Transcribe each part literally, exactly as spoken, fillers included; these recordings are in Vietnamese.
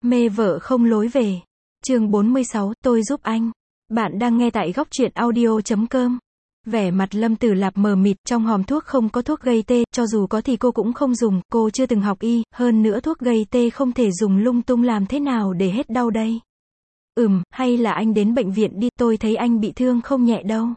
Mê vợ không lối về. Chương bốn mươi sáu, tôi giúp anh. Bạn đang nghe tại góc truyện audio chấm com. Vẻ mặt Lâm Tử Lạp mờ mịt, trong hòm thuốc không có thuốc gây tê, cho dù có thì cô cũng không dùng, cô chưa từng học y, hơn nữa thuốc gây tê không thể dùng lung tung, làm thế nào để hết đau đây? Ừm, hay là anh đến bệnh viện đi, tôi thấy anh bị thương không nhẹ đâu.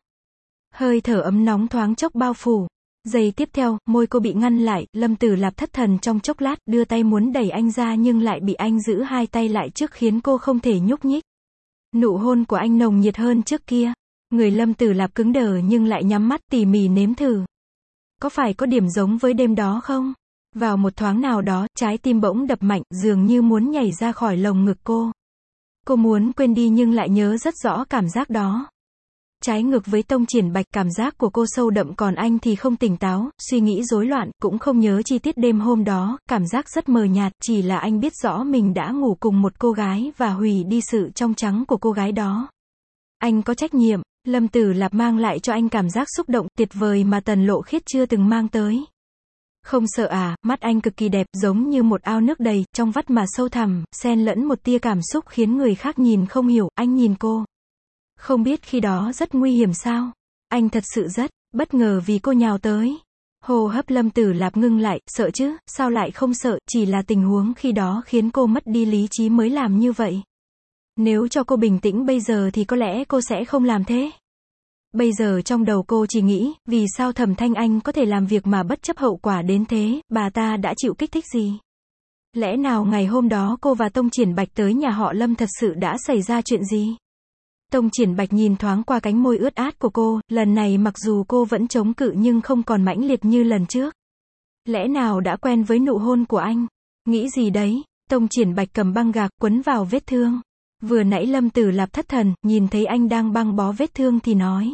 Hơi thở ấm nóng thoáng chốc bao phủ. Giây tiếp theo, môi cô bị ngăn lại, Lâm Tử Lạp thất thần trong chốc lát, đưa tay muốn đẩy anh ra nhưng lại bị anh giữ hai tay lại trước khiến cô không thể nhúc nhích. Nụ hôn của anh nồng nhiệt hơn trước kia. Người Lâm Tử Lạp cứng đờ nhưng lại nhắm mắt tỉ mỉ nếm thử. Có phải có điểm giống với đêm đó không? Vào một thoáng nào đó, trái tim bỗng đập mạnh, dường như muốn nhảy ra khỏi lồng ngực cô. Cô muốn quên đi nhưng lại nhớ rất rõ cảm giác đó. Trái ngược với Tông Triển Bạch, cảm giác của cô sâu đậm còn anh thì không tỉnh táo, suy nghĩ rối loạn, cũng không nhớ chi tiết đêm hôm đó, cảm giác rất mờ nhạt, chỉ là anh biết rõ mình đã ngủ cùng một cô gái và hủy đi sự trong trắng của cô gái đó. Anh có trách nhiệm. Lâm Tử Lạp mang lại cho anh cảm giác xúc động tuyệt vời mà Tần Lộ Khiết chưa từng mang tới. Không sợ à? Mắt anh cực kỳ đẹp, giống như một ao nước đầy, trong vắt mà sâu thẳm, xen lẫn một tia cảm xúc khiến người khác nhìn không hiểu. Anh nhìn cô. Không biết khi đó rất nguy hiểm sao? Anh thật sự rất bất ngờ vì cô nhào tới. Hô hấp Lâm Tử Lạp ngưng lại, sợ chứ, sao lại không sợ, chỉ là tình huống khi đó khiến cô mất đi lý trí mới làm như vậy. Nếu cho cô bình tĩnh bây giờ thì có lẽ cô sẽ không làm thế. Bây giờ trong đầu cô chỉ nghĩ, vì sao Thẩm Thanh Anh có thể làm việc mà bất chấp hậu quả đến thế, bà ta đã chịu kích thích gì? Lẽ nào ngày hôm đó cô và Tông Triển Bạch tới nhà họ Lâm thật sự đã xảy ra chuyện gì? Tông Triển Bạch nhìn thoáng qua cánh môi ướt át của cô, lần này mặc dù cô vẫn chống cự nhưng không còn mãnh liệt như lần trước. Lẽ nào đã quen với nụ hôn của anh? Nghĩ gì đấy? Tông Triển Bạch cầm băng gạc quấn vào vết thương. Vừa nãy Lâm Tử Lạp thất thần, nhìn thấy anh đang băng bó vết thương thì nói.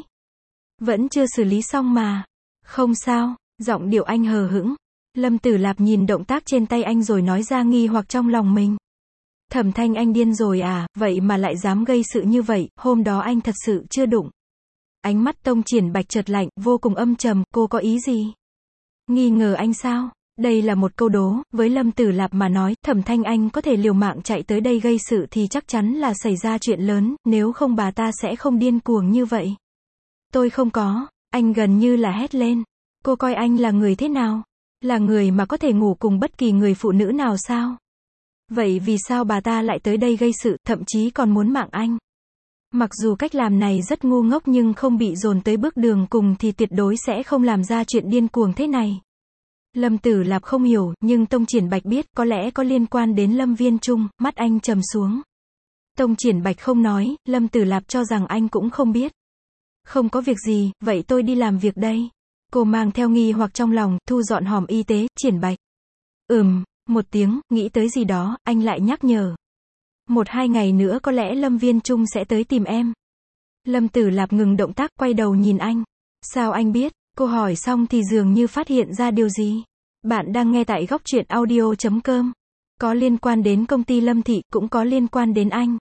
Vẫn chưa xử lý xong mà. Không sao, giọng điệu anh hờ hững. Lâm Tử Lạp nhìn động tác trên tay anh rồi nói ra nghi hoặc trong lòng mình. Thẩm Thanh Anh điên rồi à, vậy mà lại dám gây sự như vậy, hôm đó anh thật sự chưa đụng. Ánh mắt Tông Triển Bạch chợt lạnh, vô cùng âm trầm, cô có ý gì? Nghi ngờ anh sao? Đây là một câu đố, với Lâm Tử Lạp mà nói, Thẩm Thanh Anh có thể liều mạng chạy tới đây gây sự thì chắc chắn là xảy ra chuyện lớn, nếu không bà ta sẽ không điên cuồng như vậy. Tôi không có, anh gần như là hét lên. Cô coi anh là người thế nào? Là người mà có thể ngủ cùng bất kỳ người phụ nữ nào sao? Vậy vì sao bà ta lại tới đây gây sự, thậm chí còn muốn mạng anh? Mặc dù cách làm này rất ngu ngốc nhưng không bị dồn tới bước đường cùng thì tuyệt đối sẽ không làm ra chuyện điên cuồng thế này. Lâm Tử Lạp không hiểu, nhưng Tông Triển Bạch biết, có lẽ có liên quan đến Lâm Viên Trung, mắt anh trầm xuống. Tông Triển Bạch không nói, Lâm Tử Lạp cho rằng anh cũng không biết. Không có việc gì, vậy tôi đi làm việc đây. Cô mang theo nghi hoặc trong lòng, thu dọn hòm y tế, Triển Bạch. Ừm, một tiếng, nghĩ tới gì đó, anh lại nhắc nhở. Một hai ngày nữa có lẽ Lâm Viên Trung sẽ tới tìm em. Lâm Tử Lạp ngừng động tác, quay đầu nhìn anh. Sao anh biết? Cô hỏi xong thì dường như phát hiện ra điều gì. Bạn đang nghe tại góc truyện audio chấm com. Có liên quan đến công ty Lâm Thị, cũng có liên quan đến anh.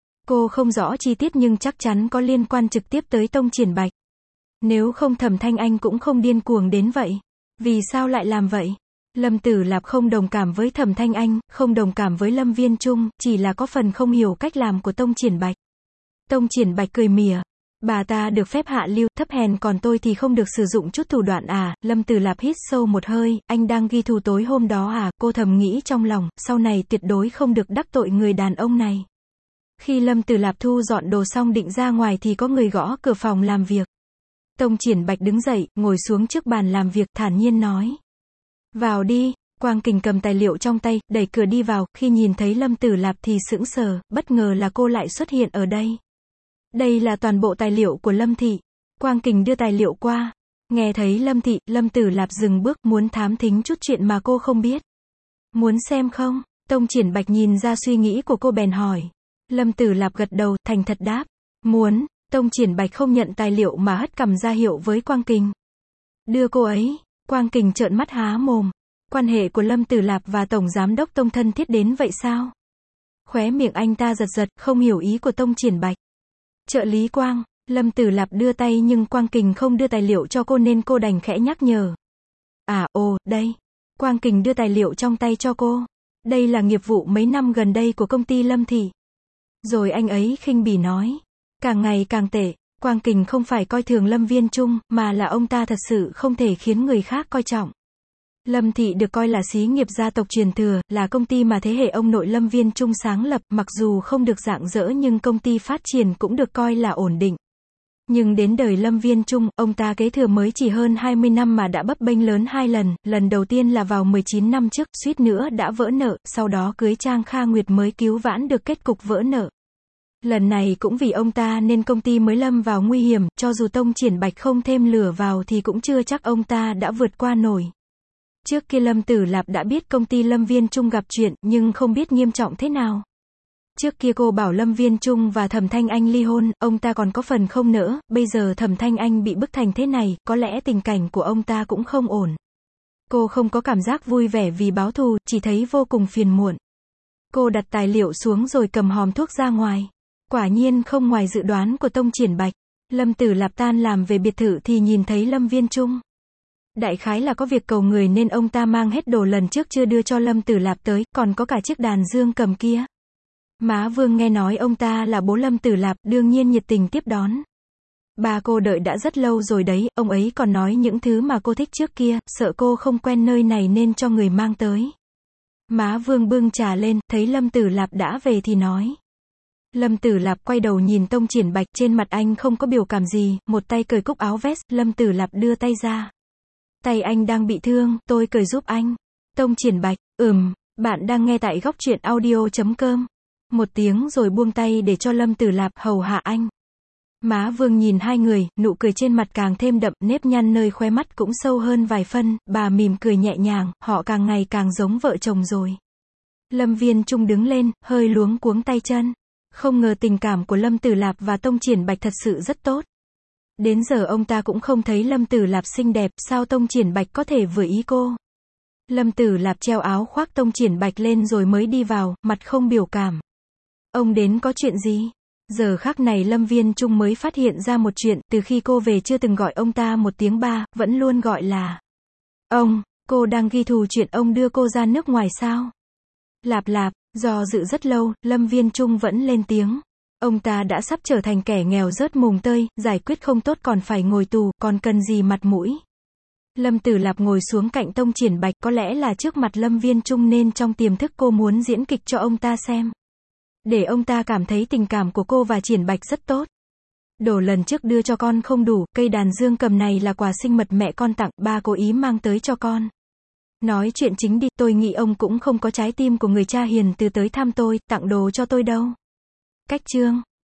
Cô không rõ chi tiết nhưng chắc chắn có liên quan trực tiếp tới Tông Triển Bạch. Nếu không Thẩm Thanh Anh cũng không điên cuồng đến vậy. Vì sao lại làm vậy? Lâm Tử Lạp không đồng cảm với Thẩm Thanh Anh, không đồng cảm với Lâm Viên Trung, chỉ là có phần không hiểu cách làm của Tông Triển Bạch. Tông Triển Bạch cười mỉa. Bà ta được phép hạ lưu, thấp hèn, còn tôi thì không được sử dụng chút thủ đoạn à? Lâm Tử Lạp hít sâu một hơi, anh đang ghi thù tối hôm đó à? Cô thầm nghĩ trong lòng, sau này tuyệt đối không được đắc tội người đàn ông này. Khi Lâm Tử Lạp thu dọn đồ xong định ra ngoài thì có người gõ cửa phòng làm việc. Tông Triển Bạch đứng dậy, ngồi xuống trước bàn làm việc, thản nhiên nói. Vào đi. Quang Kình cầm tài liệu trong tay, đẩy cửa đi vào, khi nhìn thấy Lâm Tử Lạp thì sững sờ, bất ngờ là cô lại xuất hiện ở đây. Đây là toàn bộ tài liệu của Lâm Thị. Quang Kình đưa tài liệu qua. Nghe thấy Lâm Thị, Lâm Tử Lạp dừng bước, muốn thám thính chút chuyện mà cô không biết. Muốn xem không? Tông Triển Bạch nhìn ra suy nghĩ của cô bèn hỏi. Lâm Tử Lạp gật đầu, thành thật đáp. Muốn. Tông Triển Bạch không nhận tài liệu mà hất cằm ra hiệu với Quang Kình. Đưa cô ấy. Quang Kình trợn mắt há mồm. Quan hệ của Lâm Tử Lạp và Tổng Giám đốc Tông thân thiết đến vậy sao? Khóe miệng anh ta giật giật, không hiểu ý của Tông Triển Bạch. Trợ lý Quang. Lâm Tử Lạp đưa tay nhưng Quang Kình không đưa tài liệu cho cô nên cô đành khẽ nhắc nhở. À, ồ, đây. Quang Kình đưa tài liệu trong tay cho cô. Đây là nghiệp vụ mấy năm gần đây của công ty Lâm Thị. Rồi anh ấy khinh bỉ nói. Càng ngày càng tệ. Quang Kình không phải coi thường Lâm Viên Trung, mà là ông ta thật sự không thể khiến người khác coi trọng. Lâm Thị được coi là xí nghiệp gia tộc truyền thừa, là công ty mà thế hệ ông nội Lâm Viên Trung sáng lập, mặc dù không được rạng rỡ nhưng công ty phát triển cũng được coi là ổn định. Nhưng đến đời Lâm Viên Trung, ông ta kế thừa mới chỉ hơn hai mươi năm mà đã bấp bênh lớn hai lần, lần đầu tiên là vào mười chín năm trước, suýt nữa đã vỡ nợ, sau đó cưới Trang Kha Nguyệt mới cứu vãn được kết cục vỡ nợ. Lần này cũng vì ông ta nên công ty mới lâm vào nguy hiểm, cho dù Tông Triển Bạch không thêm lửa vào thì cũng chưa chắc ông ta đã vượt qua nổi. Trước kia Lâm Tử Lạp đã biết công ty Lâm Viên Trung gặp chuyện, nhưng không biết nghiêm trọng thế nào. Trước kia cô bảo Lâm Viên Trung và Thẩm Thanh Anh ly hôn, ông ta còn có phần không nỡ, bây giờ Thẩm Thanh Anh bị bức thành thế này, có lẽ tình cảnh của ông ta cũng không ổn. Cô không có cảm giác vui vẻ vì báo thù, chỉ thấy vô cùng phiền muộn. Cô đặt tài liệu xuống rồi cầm hòm thuốc ra ngoài. Quả nhiên không ngoài dự đoán của Tông Triển Bạch. Lâm Tử Lạp tan làm về biệt thự thì nhìn thấy Lâm Viên Trung. Đại khái là có việc cầu người nên ông ta mang hết đồ lần trước chưa đưa cho Lâm Tử Lạp tới, còn có cả chiếc đàn dương cầm kia. Má Vương nghe nói ông ta là bố Lâm Tử Lạp, đương nhiên nhiệt tình tiếp đón. Bà cô đợi đã rất lâu rồi đấy, ông ấy còn nói những thứ mà cô thích trước kia, sợ cô không quen nơi này nên cho người mang tới. Má Vương bưng trà lên, thấy Lâm Tử Lạp đã về thì nói. Lâm Tử Lạp quay đầu nhìn Tông Triển Bạch, trên mặt anh không có biểu cảm gì, một tay cởi cúc áo vest, Lâm Tử Lạp đưa tay ra. Tay anh đang bị thương, tôi cởi giúp anh. Tông Triển Bạch, ừm, bạn đang nghe tại góc truyện audio chấm com. Một tiếng rồi buông tay để cho Lâm Tử Lạp hầu hạ anh. Má Vương nhìn hai người, nụ cười trên mặt càng thêm đậm, nếp nhăn nơi khóe mắt cũng sâu hơn vài phân, bà mỉm cười nhẹ nhàng, họ càng ngày càng giống vợ chồng rồi. Lâm Viên Trung đứng lên, hơi luống cuống tay chân. Không ngờ tình cảm của Lâm Tử Lạp và Tông Triển Bạch thật sự rất tốt. Đến giờ ông ta cũng không thấy Lâm Tử Lạp xinh đẹp, sao Tông Triển Bạch có thể vừa ý cô. Lâm Tử Lạp treo áo khoác Tông Triển Bạch lên rồi mới đi vào, mặt không biểu cảm. Ông đến có chuyện gì? Giờ khắc này Lâm Viên Trung mới phát hiện ra một chuyện, từ khi cô về chưa từng gọi ông ta một tiếng ba, vẫn luôn gọi là ông. Cô đang ghi thù chuyện ông đưa cô ra nước ngoài sao? Lạp Lạp, do dự rất lâu, Lâm Viên Trung vẫn lên tiếng. Ông ta đã sắp trở thành kẻ nghèo rớt mùng tơi, giải quyết không tốt còn phải ngồi tù, còn cần gì mặt mũi. Lâm Tử Lạp ngồi xuống cạnh Tông Triển Bạch, có lẽ là trước mặt Lâm Viên Trung nên trong tiềm thức cô muốn diễn kịch cho ông ta xem. Để ông ta cảm thấy tình cảm của cô và Triển Bạch rất tốt. Đồ lần trước đưa cho con không đủ, cây đàn dương cầm này là quà sinh mật mẹ con tặng, ba cố ý mang tới cho con. Nói chuyện chính đi, tôi nghĩ ông cũng không có trái tim của người cha hiền từ tới thăm tôi, tặng đồ cho tôi đâu. Cách chương